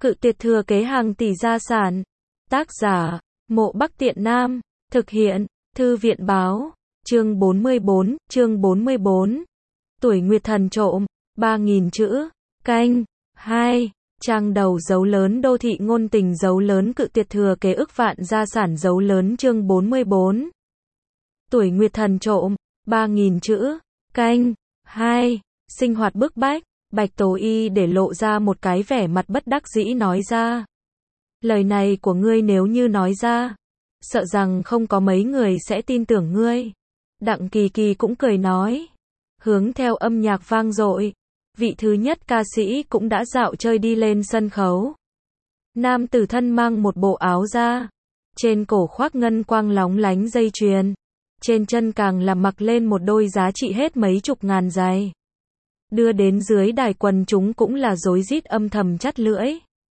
Cự tuyệt thừa kế hàng tỷ gia sản. Tác giả, Mộ Bắc Tiện Nam. Thực hiện, Thư viện báo. Chương 44. Tuổi Nguyệt Thần trộm. 3.000 chữ. Canh. 2. Trang đầu dấu lớn đô thị ngôn tình dấu lớn cự tuyệt thừa kế ức vạn gia sản dấu lớn chương 44. Tuổi Nguyệt Thần trộm. 3.000 chữ. Canh. 2. Sinh hoạt bức bách. Bạch Tố Y để lộ ra một cái vẻ mặt bất đắc dĩ nói ra. Lời này của ngươi nếu như nói ra, sợ rằng không có mấy người sẽ tin tưởng ngươi. Đặng Kỳ Kỳ cũng cười nói. Hướng theo âm nhạc vang dội, vị thứ nhất ca sĩ cũng đã dạo chơi đi lên sân khấu. Nam tử thân mang một bộ áo da, trên cổ khoác ngân quang lóng lánh dây chuyền, trên chân càng là mặc lên một đôi giá trị hết mấy chục ngàn giày. Đưa đến dưới đài quần chúng cũng là rối rít âm thầm chắt lưỡi.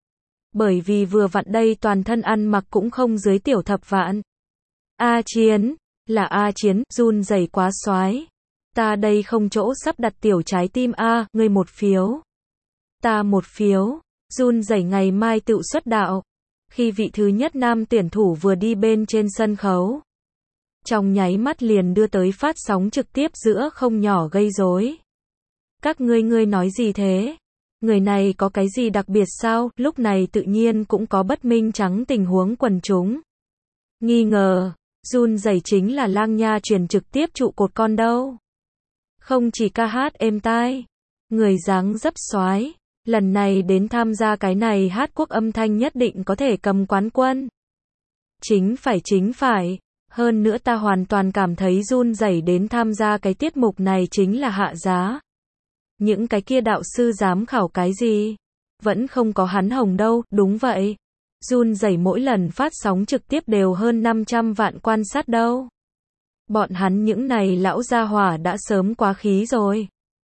Bởi vì vừa vặn đây toàn thân ăn mặc cũng không dưới tiểu thập vạn. A Chiến, là A Chiến, run rẩy quá soái. Ta đây không chỗ sắp đặt tiểu trái tim a, ngươi một phiếu. Ta một phiếu, run rẩy ngày mai tự xuất đạo. Khi vị thứ nhất nam tuyển thủ vừa đi bên trên sân khấu, trong nháy mắt liền đưa tới phát sóng trực tiếp giữa không nhỏ gây rối. Các ngươi nói gì thế? Người này có cái gì đặc biệt sao? Lúc này tự nhiên cũng có bất minh trắng tình huống quần chúng nghi ngờ, run rẩy chính là Lang Nha truyền trực tiếp trụ cột con đâu. Không chỉ ca hát êm tai, người dáng dấp soái, lần này đến tham gia cái này hát quốc âm thanh nhất định có thể cầm quán quân. Chính phải, hơn nữa ta hoàn toàn cảm thấy run rẩy đến tham gia cái tiết mục này chính là hạ giá. Những cái kia đạo sư giám khảo cái gì? Vẫn không có hắn hồng đâu, đúng vậy. Run rẩy mỗi lần phát sóng trực tiếp đều hơn 500 vạn quan sát đâu. Bọn hắn những này lão gia hỏa đã sớm quá khí rồi.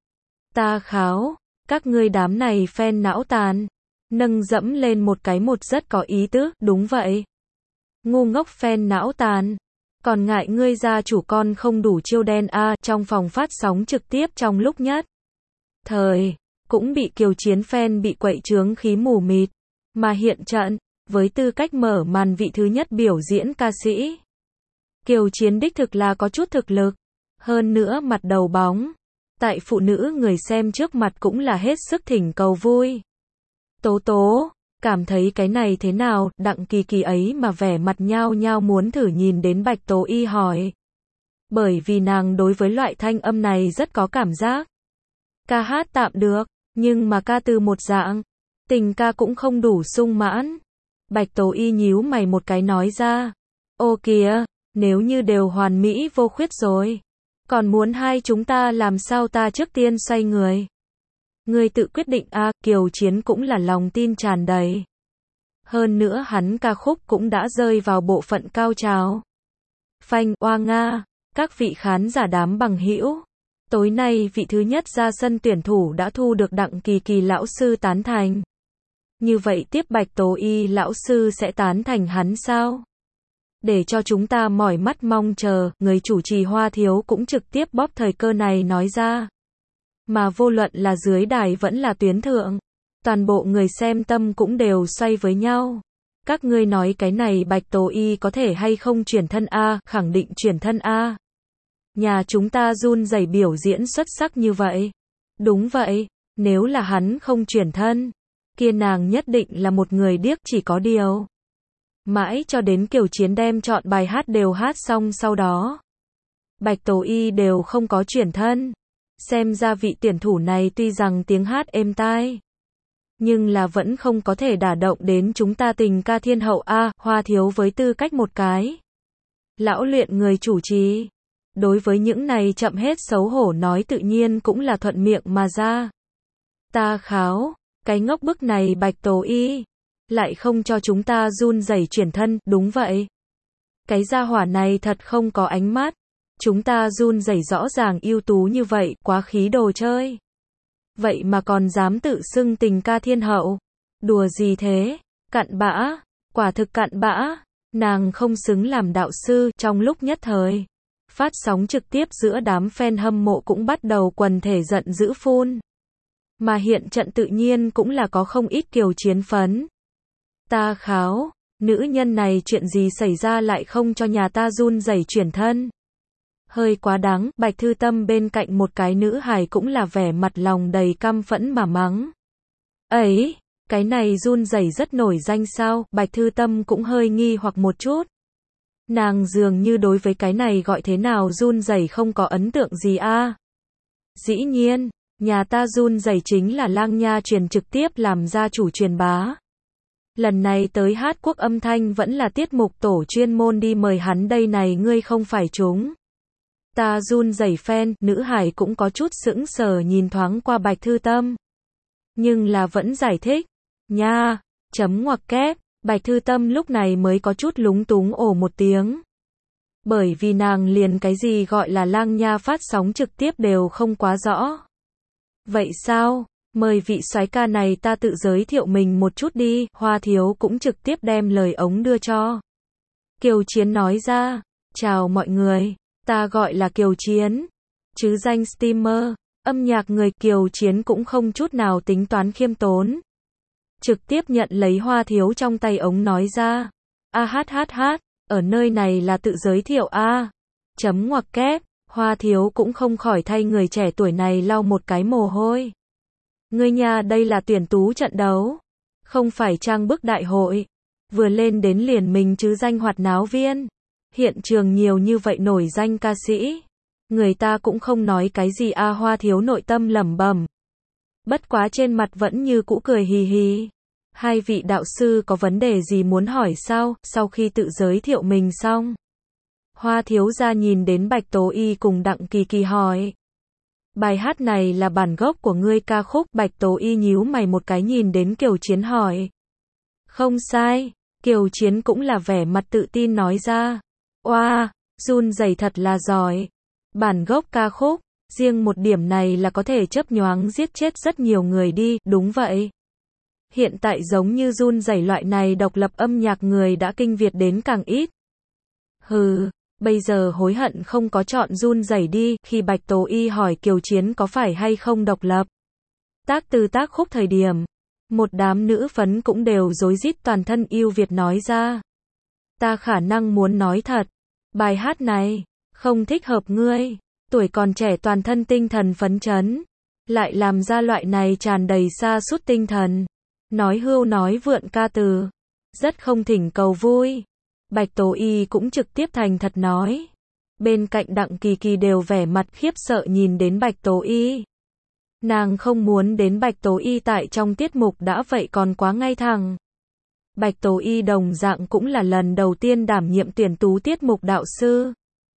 Ta kháo, các ngươi đám này fan não tàn. Nâng dẫm lên một cái một rất có ý tứ, đúng vậy. Ngu ngốc fan não tàn. Còn ngại ngươi gia chủ con không đủ chiêu đen a, trong phòng phát sóng trực tiếp trong lúc nhất thời, cũng bị Kiều Chiến fan bị quậy chướng khí mù mịt, mà hiện trận, với tư cách mở màn vị thứ nhất biểu diễn ca sĩ. Kiều Chiến đích thực là có chút thực lực, hơn nữa mặt đầu bóng, tại phụ nữ người xem trước mặt cũng là hết sức thỉnh cầu vui. Tố Tố, cảm thấy cái này thế nào? Đặng Kỳ Kỳ ấy mà vẻ mặt nhao nhao muốn thử nhìn đến Bạch Tố Y hỏi. Bởi vì nàng đối với loại thanh âm này rất có cảm giác. Ca hát tạm được, nhưng mà ca từ một dạng, tình ca cũng không đủ sung mãn. Bạch Tố Y nhíu mày một cái nói ra. Ô kìa, nếu như đều hoàn mỹ vô khuyết rồi, còn muốn hai chúng ta làm sao ta trước tiên xoay người. Ngươi tự quyết định a, Kiều Chiến cũng là lòng tin tràn đầy. Hơn nữa hắn ca khúc cũng đã rơi vào bộ phận cao trào. Phanh, oa nga, các vị khán giả đám bằng hữu. Tối nay vị thứ nhất ra sân tuyển thủ đã thu được Đặng Kỳ Kỳ lão sư tán thành. Như vậy tiếp Bạch Tố Y lão sư sẽ tán thành hắn sao? Để cho chúng ta mỏi mắt mong chờ, người chủ trì Hoa Thiếu cũng trực tiếp bóp thời cơ này nói ra. Mà vô luận là dưới đài vẫn là tuyến thượng, toàn bộ người xem tâm cũng đều xoay với nhau. Các ngươi nói cái này Bạch Tố Y có thể hay không chuyển thân a? Khẳng định chuyển thân a. Nhà chúng ta run rẩy biểu diễn xuất sắc như vậy. Đúng vậy, nếu là hắn không chuyển thân, kia nàng nhất định là một người điếc, chỉ có điều. Mãi cho đến Kiều Chiến đem chọn bài hát đều hát xong sau đó, Bạch Tố Y đều không có chuyển thân. Xem ra vị tuyển thủ này tuy rằng tiếng hát êm tai, nhưng là vẫn không có thể đả động đến chúng ta tình ca thiên hậu a. Hoa Thiếu với tư cách một cái lão luyện người chủ trì, đối với những này chậm hết xấu hổ nói tự nhiên cũng là thuận miệng mà ra. Ta kháo, cái ngốc bức này Bạch Tố Y, lại không cho chúng ta run rẩy chuyển thân, đúng vậy. Cái gia hỏa này thật không có ánh mắt, chúng ta run rẩy rõ ràng ưu tú như vậy, quá khí đồ chơi. Vậy mà còn dám tự xưng tình ca thiên hậu, đùa gì thế, cặn bã, quả thực cặn bã, nàng không xứng làm đạo sư. Trong lúc nhất thời, phát sóng trực tiếp giữa đám fan hâm mộ cũng bắt đầu quần thể giận dữ phun. Mà hiện trận tự nhiên cũng là có không ít Kiều Chiến phấn. Ta kháo, nữ nhân này chuyện gì xảy ra lại không cho nhà ta run rẩy chuyển thân. Hơi quá đáng, Bạch Thư Tâm bên cạnh một cái nữ hài cũng là vẻ mặt lòng đầy căm phẫn mà mắng. Ấy, cái này run rẩy rất nổi danh sao? Bạch Thư Tâm cũng hơi nghi hoặc một chút. Nàng dường như đối với cái này gọi thế nào run rẩy không có ấn tượng gì a. Dĩ nhiên, nhà ta run rẩy chính là Lang Nha truyền trực tiếp làm gia chủ truyền bá. Lần này tới hát quốc âm thanh vẫn là tiết mục tổ chuyên môn đi mời hắn đây này ngươi không phải chúng. Ta run rẩy fan, nữ hải cũng có chút sững sờ nhìn thoáng qua Bạch Thư Tâm. Nhưng là vẫn giải thích. Nha, chấm ngoặc kép, Bạch Thư Tâm lúc này mới có chút lúng túng ồ một tiếng. Bởi vì nàng liền cái gì gọi là Lang Nha phát sóng trực tiếp đều không quá rõ. Vậy sao? Mời vị soái ca này ta tự giới thiệu mình một chút đi, Hoa Thiếu cũng trực tiếp đem lời ống đưa cho. Kiều Chiến nói ra, chào mọi người, ta gọi là Kiều Chiến, chứ danh streamer, âm nhạc người. Kiều Chiến cũng không chút nào tính toán khiêm tốn. Trực tiếp nhận lấy Hoa Thiếu trong tay ống nói ra, hát, ở nơi này là tự giới thiệu a. Chấm ngoặc kép, Hoa Thiếu cũng không khỏi thay người trẻ tuổi này lau một cái mồ hôi. Ngươi nhà đây là tuyển tú trận đấu, không phải trang bức đại hội. Vừa lên đến liền mình chứ danh hoạt náo viên. Hiện trường nhiều như vậy nổi danh ca sĩ. Người ta cũng không nói cái gì a. Hoa Thiếu nội tâm lẩm bẩm. Bất quá trên mặt vẫn như cũ cười hì hì. Hai vị đạo sư có vấn đề gì muốn hỏi sao? Sau khi tự giới thiệu mình xong, Hoa Thiếu gia nhìn đến Bạch Tố Y cùng Đặng Kỳ Kỳ hỏi. Bài hát này là bản gốc của ngươi ca khúc? Bạch Tố Y nhíu mày một cái nhìn đến Kiều Chiến hỏi. Không sai, Kiều Chiến cũng là vẻ mặt tự tin nói ra. Oa, run rẩy thật là giỏi. Bản gốc ca khúc, riêng một điểm này là có thể chớp nhoáng giết chết rất nhiều người đi, đúng vậy. Hiện tại giống như run rẩy loại này độc lập âm nhạc người đã kinh Việt đến càng ít. Hừ, bây giờ hối hận không có chọn run rẩy đi. Khi Bạch Tố Y hỏi Kiều Chiến có phải hay không độc lập tác từ tác khúc thời điểm, một đám nữ phấn cũng đều rối rít toàn thân yêu Việt nói ra. Ta khả năng muốn nói thật, bài hát này không thích hợp ngươi, tuổi còn trẻ toàn thân tinh thần phấn chấn, lại làm ra loại này tràn đầy sa sút tinh thần, nói hưu nói vượn ca từ, rất không thỉnh cầu vui. Bạch Tố Y cũng trực tiếp thành thật nói. Bên cạnh Đặng Kỳ Kỳ đều vẻ mặt khiếp sợ nhìn đến Bạch Tố Y. Nàng không muốn đến Bạch Tố Y tại trong tiết mục đã vậy còn quá ngay thẳng. Bạch Tố Y đồng dạng cũng là lần đầu tiên đảm nhiệm tuyển tú tiết mục đạo sư.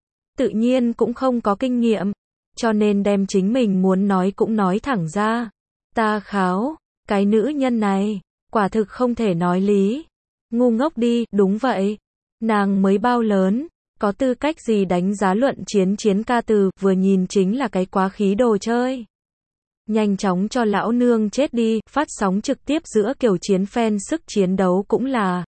Tự nhiên cũng không có kinh nghiệm, cho nên đem chính mình muốn nói cũng nói thẳng ra. Ta kháo, cái nữ nhân này, quả thực không thể nói lý. Ngu ngốc đi, đúng vậy. Nàng mới bao lớn, có tư cách gì đánh giá luận chiến ca từ, vừa nhìn chính là cái quá khí đồ chơi. Nhanh chóng cho lão nương chết đi. Phát sóng trực tiếp giữa Kiều Chiến fan sức chiến đấu cũng là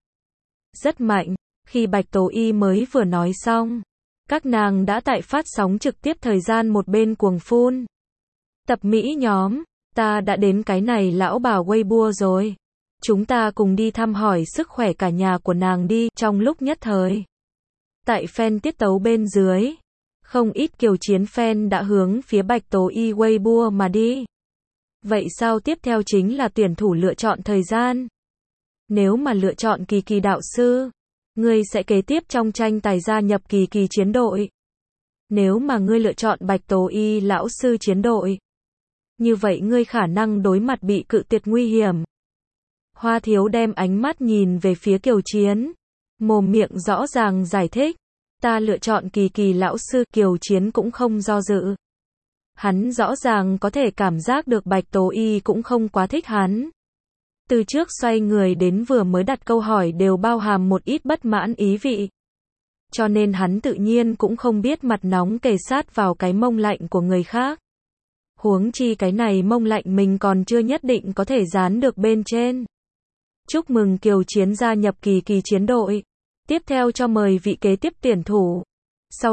rất mạnh. Khi Bạch Tố Y mới vừa nói xong, các nàng đã tại phát sóng trực tiếp thời gian một bên cuồng phun. Tập Mỹ nhóm, ta đã đến cái này lão bà Weibo rồi. Chúng ta cùng đi thăm hỏi sức khỏe cả nhà của nàng đi. Trong lúc nhất thời, tại fan tiết tấu bên dưới, không ít Kiều Chiến fan đã hướng phía Bạch Tố Y Weibo mà đi. Vậy sao tiếp theo chính là tuyển thủ lựa chọn thời gian. Nếu mà lựa chọn Kỳ Kỳ đạo sư, ngươi sẽ kế tiếp trong tranh tài gia nhập Kỳ Kỳ chiến đội. Nếu mà ngươi lựa chọn Bạch Tố Y lão sư chiến đội, như vậy ngươi khả năng đối mặt bị cự tuyệt nguy hiểm. Hoa Thiếu đem ánh mắt nhìn về phía Kiều Chiến, mồm miệng rõ ràng giải thích. Ta lựa chọn Kỳ Kỳ lão sư. Kiều Chiến cũng không do dự. Hắn rõ ràng có thể cảm giác được Bạch Tố Y cũng không quá thích hắn. Từ trước xoay người đến vừa mới đặt câu hỏi đều bao hàm một ít bất mãn ý vị. Cho nên hắn tự nhiên cũng không biết mặt nóng kề sát vào cái mông lạnh của người khác. Huống chi cái này mông lạnh mình còn chưa nhất định có thể dán được bên trên. Chúc mừng Kiều Chiến gia nhập Kỳ Kỳ chiến đội. Tiếp theo cho mời vị kế tiếp tuyển thủ. Sau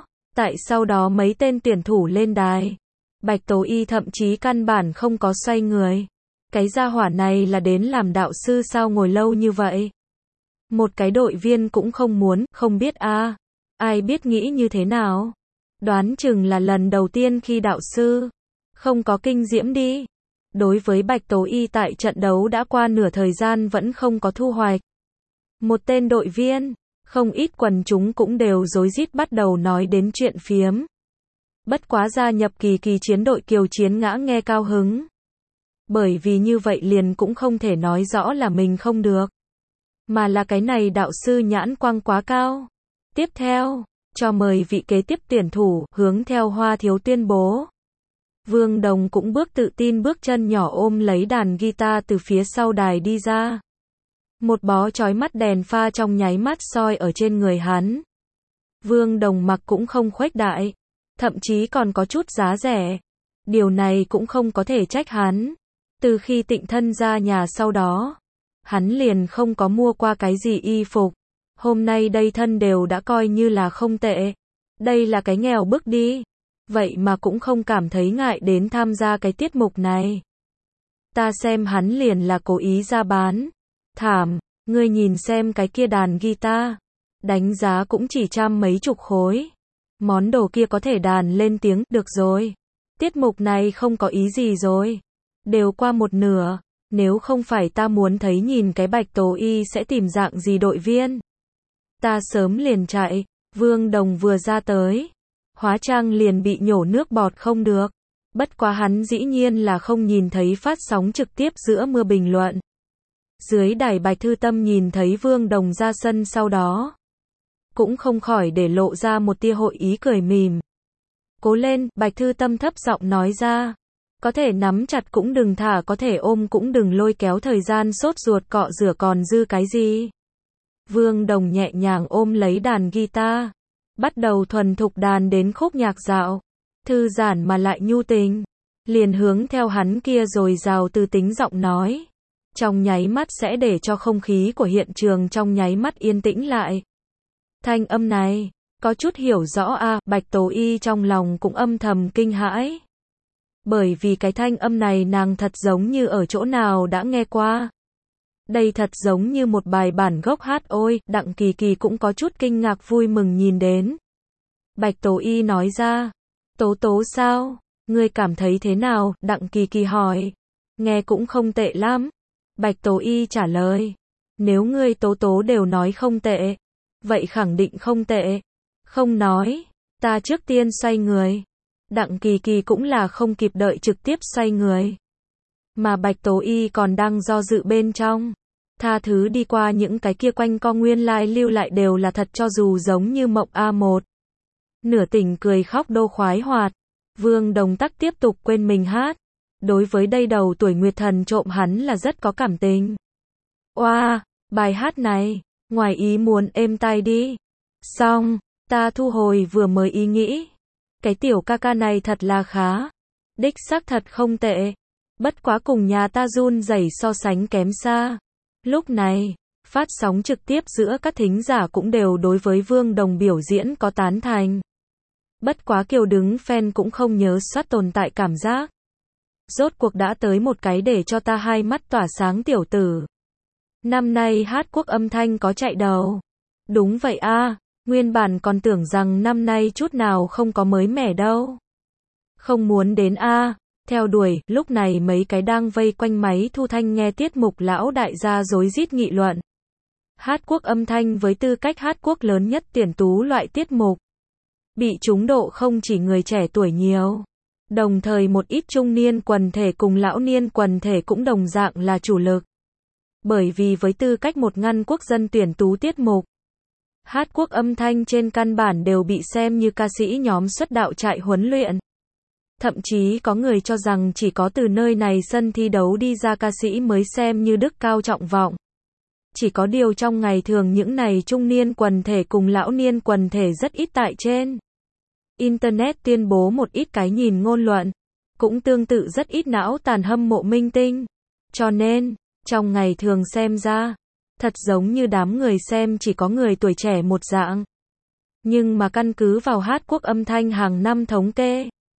đó mấy tên tuyển thủ lên đài. Bạch Tố Y thậm chí căn bản không có xoay người. Cái gia hỏa này là đến làm đạo sư sao ngồi lâu như vậy? Một cái đội viên cũng không muốn, không biết a, ai biết nghĩ như thế nào? Đoán chừng là lần đầu tiên khi đạo sư, không có kinh diễm đi. Đối với Bạch Tố Y tại trận đấu đã qua nửa thời gian vẫn không có thu hoạch. Một tên đội viên, không ít quần chúng cũng đều rối rít bắt đầu nói đến chuyện phiếm. Bất quá gia nhập kỳ chiến đội Kiều Chiến Ngã nghe cao hứng. Bởi vì như vậy liền cũng không thể nói rõ là mình không được. Mà là cái này đạo sư nhãn quang quá cao. Tiếp theo, cho mời vị kế tiếp tuyển thủ, hướng theo Hoa Thiếu tuyên bố. Vương Đồng cũng tự tin bước chân nhỏ ôm lấy đàn guitar từ phía sau đài đi ra. Một bó chói mắt đèn pha trong nháy mắt soi ở trên người hắn. Vương Đồng mặc cũng không khuếch đại, thậm chí còn có chút giá rẻ. Điều này cũng không có thể trách hắn. Từ khi Tịnh Thân ra nhà sau đó, hắn liền không có mua qua cái gì y phục. Hôm nay đây thân đều đã coi như là không tệ. Đây là cái nghèo bức đi. Vậy mà cũng không cảm thấy ngại đến tham gia cái tiết mục này. Ta xem hắn liền là cố ý ra bán. Thảm, ngươi nhìn xem cái kia đàn guitar. Đánh giá cũng chỉ trăm mấy chục khối. Món đồ kia có thể đàn lên tiếng, được rồi. Tiết mục này không có ý gì rồi. Đều qua một nửa. Nếu không phải ta muốn thấy nhìn cái Bạch Tố Y sẽ tìm dạng gì đội viên. Ta sớm liền chạy. Vương Đồng vừa ra tới. Hóa trang liền bị nhổ nước bọt không được. Bất quá hắn dĩ nhiên là không nhìn thấy phát sóng trực tiếp giữa mưa bình luận. Dưới đài Bạch Thư Tâm nhìn thấy Vương Đồng ra sân sau đó. Cũng không khỏi để lộ ra một tia hội ý cười mỉm. Cố lên, Bạch Thư Tâm thấp giọng nói ra. Có thể nắm chặt cũng đừng thả, có thể ôm cũng đừng lôi kéo, thời gian sốt ruột cọ rửa còn dư cái gì. Vương Đồng nhẹ nhàng ôm lấy đàn guitar. Bắt đầu thuần thục đàn đến khúc nhạc dạo. Thư giãn mà lại nhu tình. Liền hướng theo hắn kia rồi dào từ tính giọng nói. Trong nháy mắt sẽ để cho không khí của hiện trường trong nháy mắt yên tĩnh lại. Thanh âm này, có chút hiểu rõ a, Bạch Tố Y trong lòng cũng âm thầm kinh hãi. Bởi vì cái thanh âm này nàng thật giống như ở chỗ nào đã nghe qua. Đây thật giống như một bài bản gốc hát ôi, Đặng Kỳ Kỳ cũng có chút kinh ngạc vui mừng nhìn đến. Bạch Tố Y nói ra, Tố Tố sao? Ngươi cảm thấy thế nào? Đặng Kỳ Kỳ hỏi. Nghe cũng không tệ lắm. Bạch Tố Y trả lời. Nếu ngươi Tố Tố đều nói không tệ, vậy khẳng định không tệ. Không nói, ta trước tiên xoay người. Đặng Kỳ Kỳ cũng là không kịp đợi trực tiếp xoay người. Mà Bạch Tố Y còn đang do dự bên trong. Tha thứ đi qua những cái kia quanh co nguyên lai lưu lại đều là thật, cho dù giống như mộng A1. Nửa tỉnh cười khóc đô khoái hoạt. Vương Đồng Tắc tiếp tục quên mình hát. Đối với đây đầu tuổi Nguyệt Thần trộm hắn là rất có cảm tình. Oa, bài hát này, ngoài ý muốn êm tai đi. Xong, ta thu hồi vừa mới ý nghĩ. Cái tiểu ca ca này thật là khá. Đích xác thật không tệ. Bất quá cùng nhà ta run rẩy so sánh kém xa. Lúc này, phát sóng trực tiếp giữa các thính giả cũng đều đối với Vương Đồng biểu diễn có tán thành. Bất quá Kiều đứng fan cũng không nhớ soát tồn tại cảm giác. Rốt cuộc đã tới một cái để cho ta hai mắt tỏa sáng tiểu tử. Năm nay hát quốc âm thanh có chạy đầu. Đúng vậy a, nguyên bản còn tưởng rằng năm nay chút nào không có mới mẻ đâu. Không muốn đến a, theo đuổi, lúc này mấy cái đang vây quanh máy thu thanh nghe tiết mục lão đại gia rối rít nghị luận. Hát quốc âm thanh với tư cách hát quốc lớn nhất tuyển tú loại tiết mục. Bị trúng độ không chỉ người trẻ tuổi nhiều. Đồng thời một ít trung niên quần thể cùng lão niên quần thể cũng đồng dạng là chủ lực. Bởi vì với tư cách một ngăn quốc dân tuyển tú tiết mục, hát quốc âm thanh trên căn bản đều bị xem như ca sĩ nhóm xuất đạo trại huấn luyện. Thậm chí có người cho rằng chỉ có từ nơi này sân thi đấu đi ra ca sĩ mới xem như đức cao trọng vọng. Chỉ có điều trong ngày thường những này trung niên quần thể cùng lão niên quần thể rất ít tại trên Internet tuyên bố một ít cái nhìn ngôn luận. Cũng tương tự rất ít não tàn hâm mộ minh tinh. Cho nên, trong ngày thường xem ra, thật giống như đám người xem chỉ có người tuổi trẻ một dạng. Nhưng mà căn cứ vào hát quốc âm thanh hàng năm thống kê,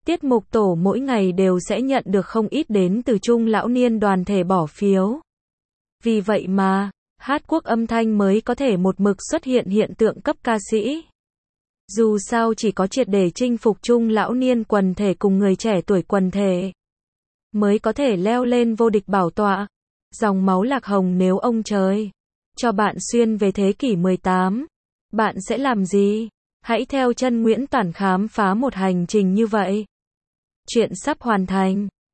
Tiết mục tổ mỗi ngày đều sẽ nhận được không ít đến từ trung lão niên đoàn thể bỏ phiếu. Vì vậy mà, hát quốc âm thanh mới có thể một mực xuất hiện hiện tượng cấp ca sĩ. Dù sao chỉ có triệt để chinh phục trung lão niên quần thể cùng người trẻ tuổi quần thể, mới có thể leo lên vô địch bảo tọa. Dòng máu Lạc Hồng nếu ông trời cho bạn xuyên về thế kỷ 18, bạn sẽ làm gì? Hãy theo chân Nguyễn Toản khám phá một hành trình như vậy. Chuyện sắp hoàn thành.